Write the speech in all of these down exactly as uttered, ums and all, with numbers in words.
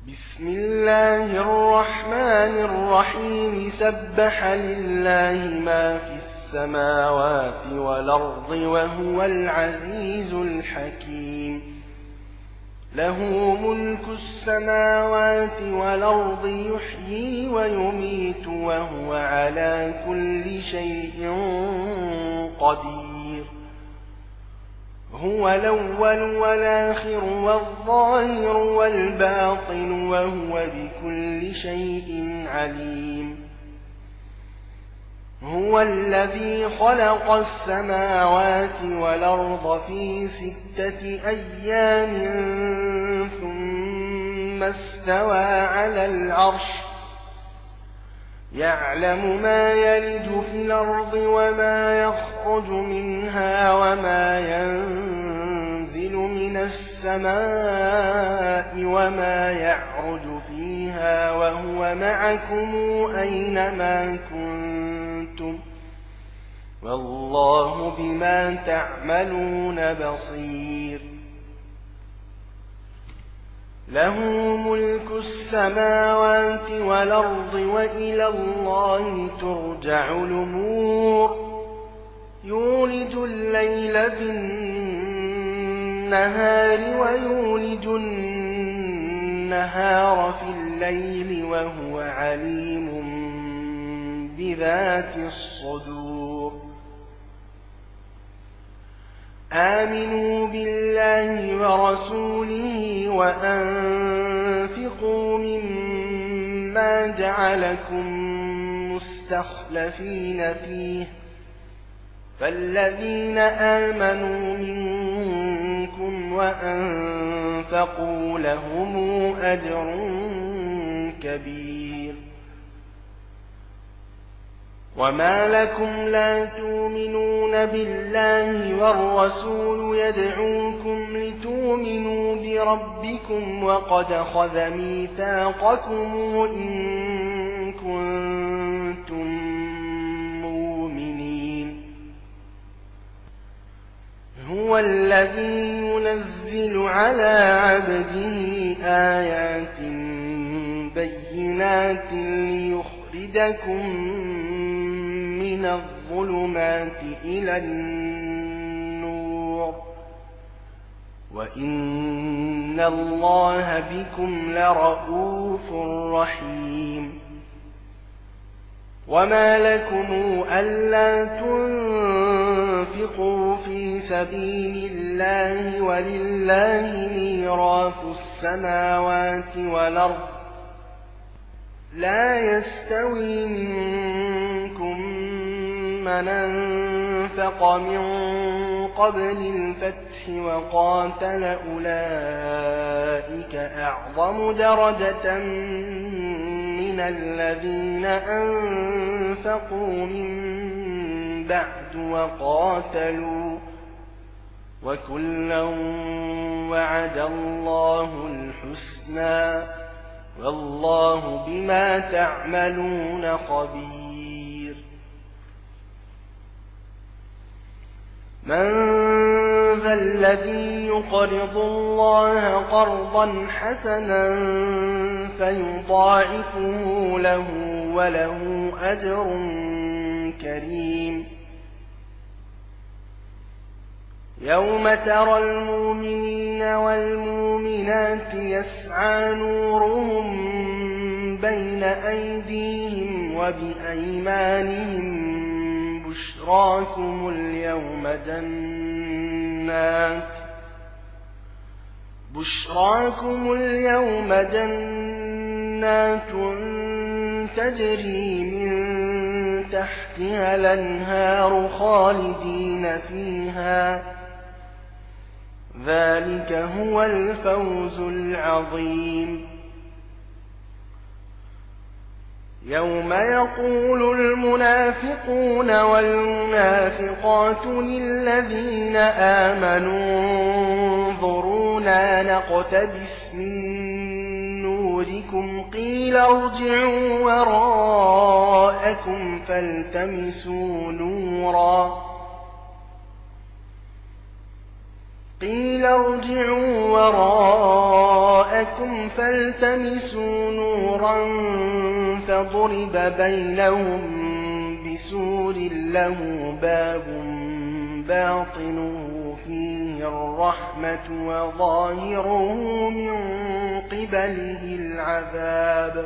بسم الله الرحمن الرحيم سبح لله ما في السماوات والأرض وهو العزيز الحكيم له ملك السماوات والأرض يحيي ويميت وهو على كل شيء قدير هو الأول والآخر والظاهر والباطن وهو بكل شيء عليم هو الذي خلق السماوات والأرض في ستة أيام ثم استوى على العرش يعلم ما يلج في الأرض وما يخرج منها وما ينزل من السماء وما يعرج فيها وهو معكم أينما كنتم والله بما تعملون بصير له ملك السماوات والأرض وإلى الله ترجع الأمور يولج الليل في النهار ويولج النهار في الليل وهو عليم بذات الصدور آمنوا بالله ورسوله وأنفقوا مما جعلكم مستخلفين فيه فالذين آمنوا منكم وأنفقوا لهم أجر كبير وما لكم لا تؤمنون بالله والرسول يدعوكم لتؤمنوا بربكم وقد أخذ ميثاقكم إن كنتم مؤمنين هو الذي ينزل على عبده آيات بينات ليخرجكم من الظلمات إلى النور وإن الله بكم لرؤوف رحيم وما لكم ألا تنفقوا في سبيل الله ولله ميراث السماوات والأرض لا يستوي منكم من أنفق من قبل الفتح وقاتل أولئك أعظم درجة من الذين أنفقوا من بعد وقاتلوا وكلا وعد الله الحسنى والله بما تعملون خبير من ذا الذي يقرض الله قرضا حسنا فيضاعفه له وله أجر كريم يوم ترى المؤمنين والمؤمنات يسعى نورهم بين أيديهم وبأيمانهم بشراكم اليوم جنات بشراكم اليوم جنات تجري من تحتها الأنهار خالدين فيها ذلك هو الفوز العظيم يوم يقول المنافقون والمنافقات للذين آمنوا انظرونا نقتبس من نوركم قيل ارجعوا وراءكم فالتمسوا نورا قيل ارجعوا وراءكم فالتمسوا نورا فضرب بينهم بسور له باب باطنه فيه الرحمة وظاهره من قبله العذاب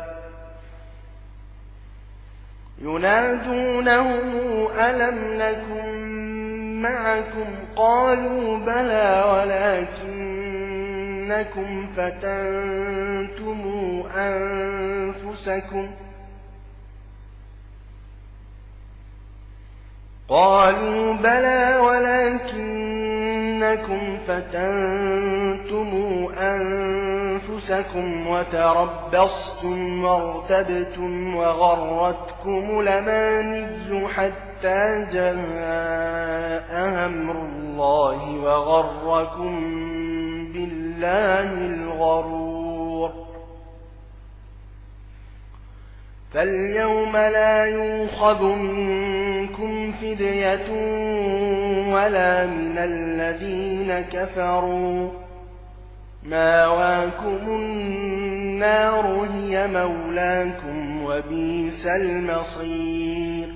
ينادونهم ألم نكن معكم قالوا بلى ولكنكم فتنتم أنفسكم قالوا بلى ولكنكم فتنتم أنفسكم وتربصتم وارتبتم وغرتكم الأماني حتى جاء أمر الله وغركم بالله الغرور فاليوم لا يؤخذ منكم فدية ولا من الذين كفروا ماواكم النار هي مولاكم وبئس المصير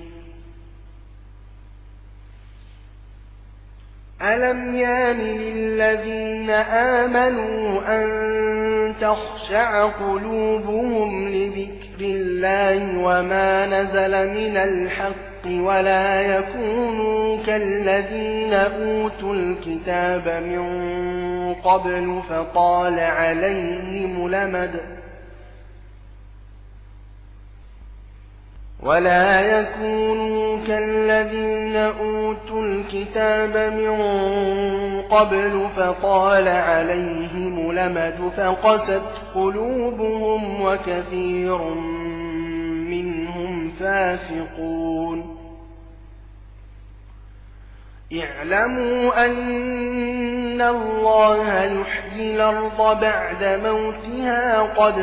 ألم يان للذين آمنوا أن تخشع قلوبهم لذكر الله وما نزل من الحق ولا يكونوا كالذين أوتوا الكتاب من قبل فطال عليهم الأمد ولا يكونوا كالذين أوتوا الكتاب من قبل فطال عليهم الأمد فقست قلوبهم وكثير منهم فاسقون اعلموا أن الله يحيي الأرض بعد موتها قد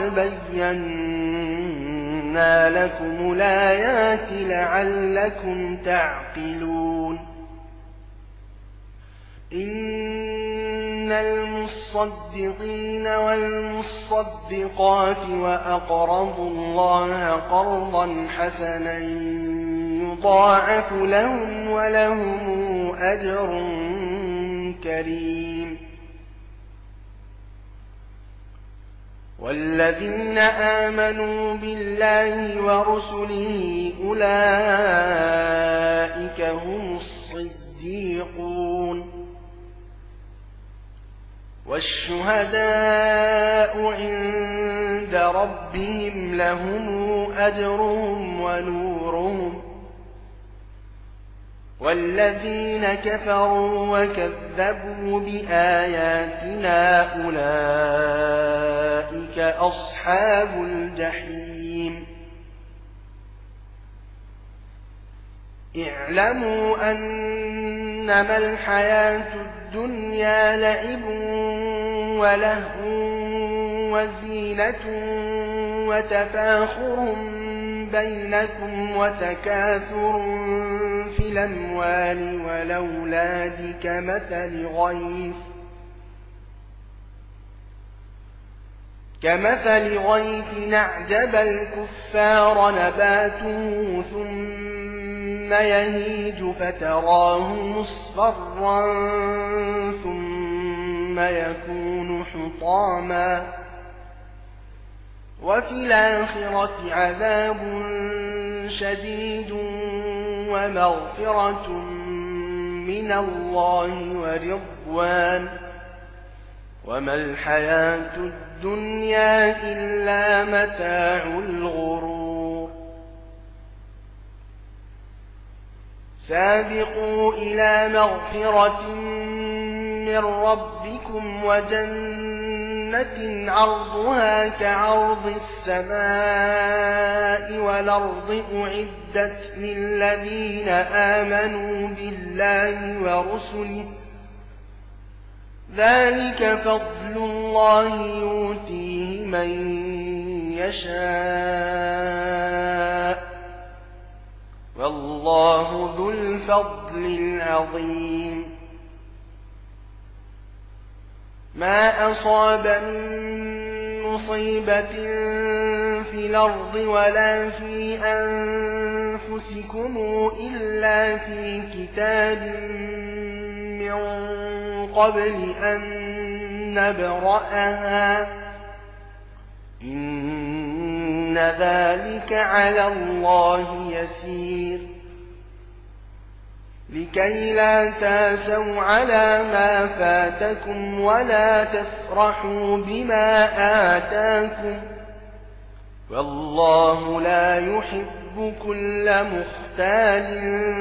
بينا لكم الآيات لعلكم تعقلون إن المصدقين والمصدقات وأقرضوا الله قرضا حسنا يضاعف لهم ولهم أجر كريم والذين آمنوا بالله ورسله أولئك هم الصديقون والشهداء عند ربهم لهم أجرهم ونورهم والذين كفروا وكذبوا بآياتنا أولئك أصحاب الجحيم اعلموا أنما الحياة الدنيا لعب ولهو وزينة وتفاخر بينكم وتكاثر في الأموال والأولاد كمثل غيث كمثل غيث أعجب الكفار نباته ثم يهيج فتراه مصفرا ثم يكون حطاما وفي الآخرة عذاب شديد ومغفرة من الله ورضوان وما الحياة الدنيا إلا متاع الغرور سابقوا إلى مغفرة من ربكم وجنة عرضها كعرض السماء والأرض أعدت للذين آمنوا بالله ورسله ذلك فضل الله يؤتيه من يشاء والله ذو الفضل العظيم ما أصاب من مصيبة في الأرض ولا في أنفسكم إلا في كتاب من قبل أن نبرأها إن ذلك على الله يسير لكي لا تاسوا على ما فاتكم ولا تفرحوا بما آتاكم والله لا يحب كل مختال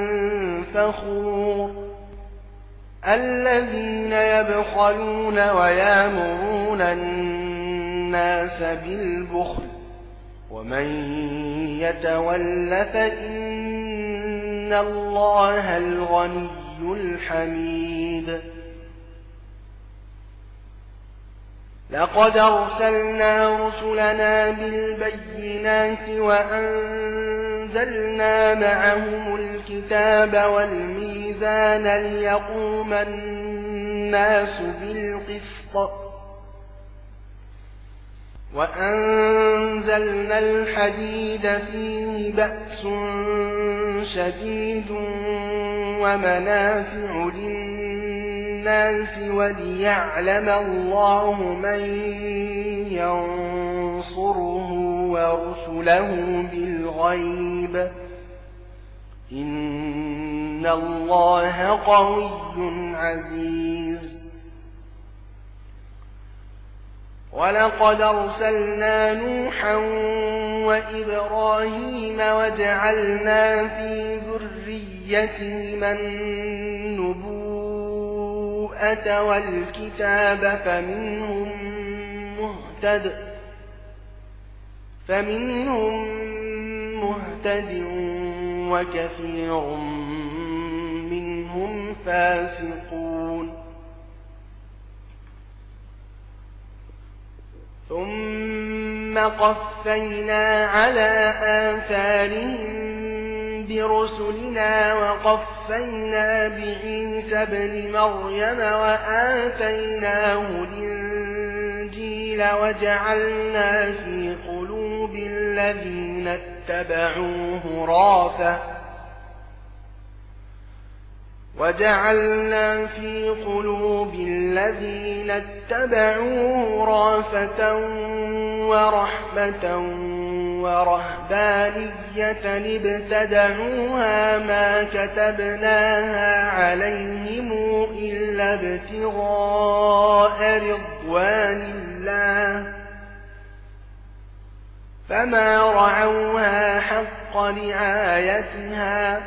فخور الذين يبخلون ويامرون الناس بالبخل ومن يتول فإن الله الغني الحميد لقد أرسلنا رسلنا بالبينات وأنزلنا معهم الكتاب والميزان ليقوم الناس بالقسط وأنزلنا الحديد فيه بأس شديد ومنافع للناس وليعلم الله من ينصره ورسله بالغيب إن الله قوي عزيز ولقد أرسلنا نوحا وإبراهيم وجعلنا في ذريتهما النبوءة والكتاب فمنهم مهتد فمنهم مهتد وكثير منهم فاسقون ثم قفينا على آثارهم برسلنا وقفينا بعيسى ابن مريم وآتيناه الإنجيل وجعلنا في قلوب الذين اتبعوه رأفة وجعلنا في قلوب الذين اتبعوه رأفة ورحمة ورهبانية ابتدعوها ما كتبناها عليهم إلا ابتغاء رضوان الله فما رعوها حق رعايتها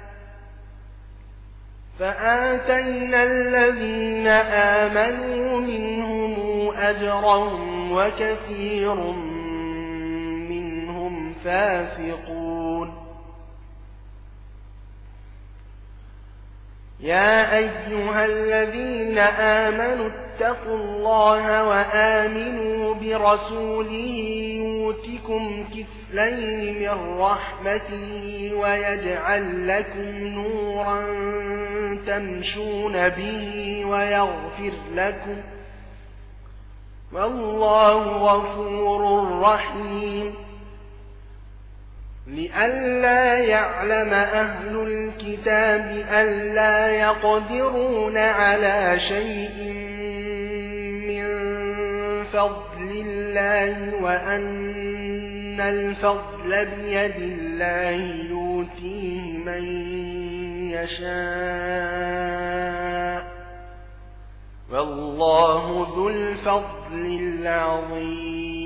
فآتينا الذين آمنوا منهم أجرهم وكثير منهم فاسقون يا أيها الذين آمنوا اتقوا الله وآمنوا برسوله يؤتكم كفلين من رحمته ويجعل لكم نورا تمشون به ويغفر لكم والله غفور رحيم لئلا يعلم أهل الكتاب ألا يقدرون على شيء من فضل الله وأن الفضل بيد الله يؤتيه من يشاء والله ذو الفضل العظيم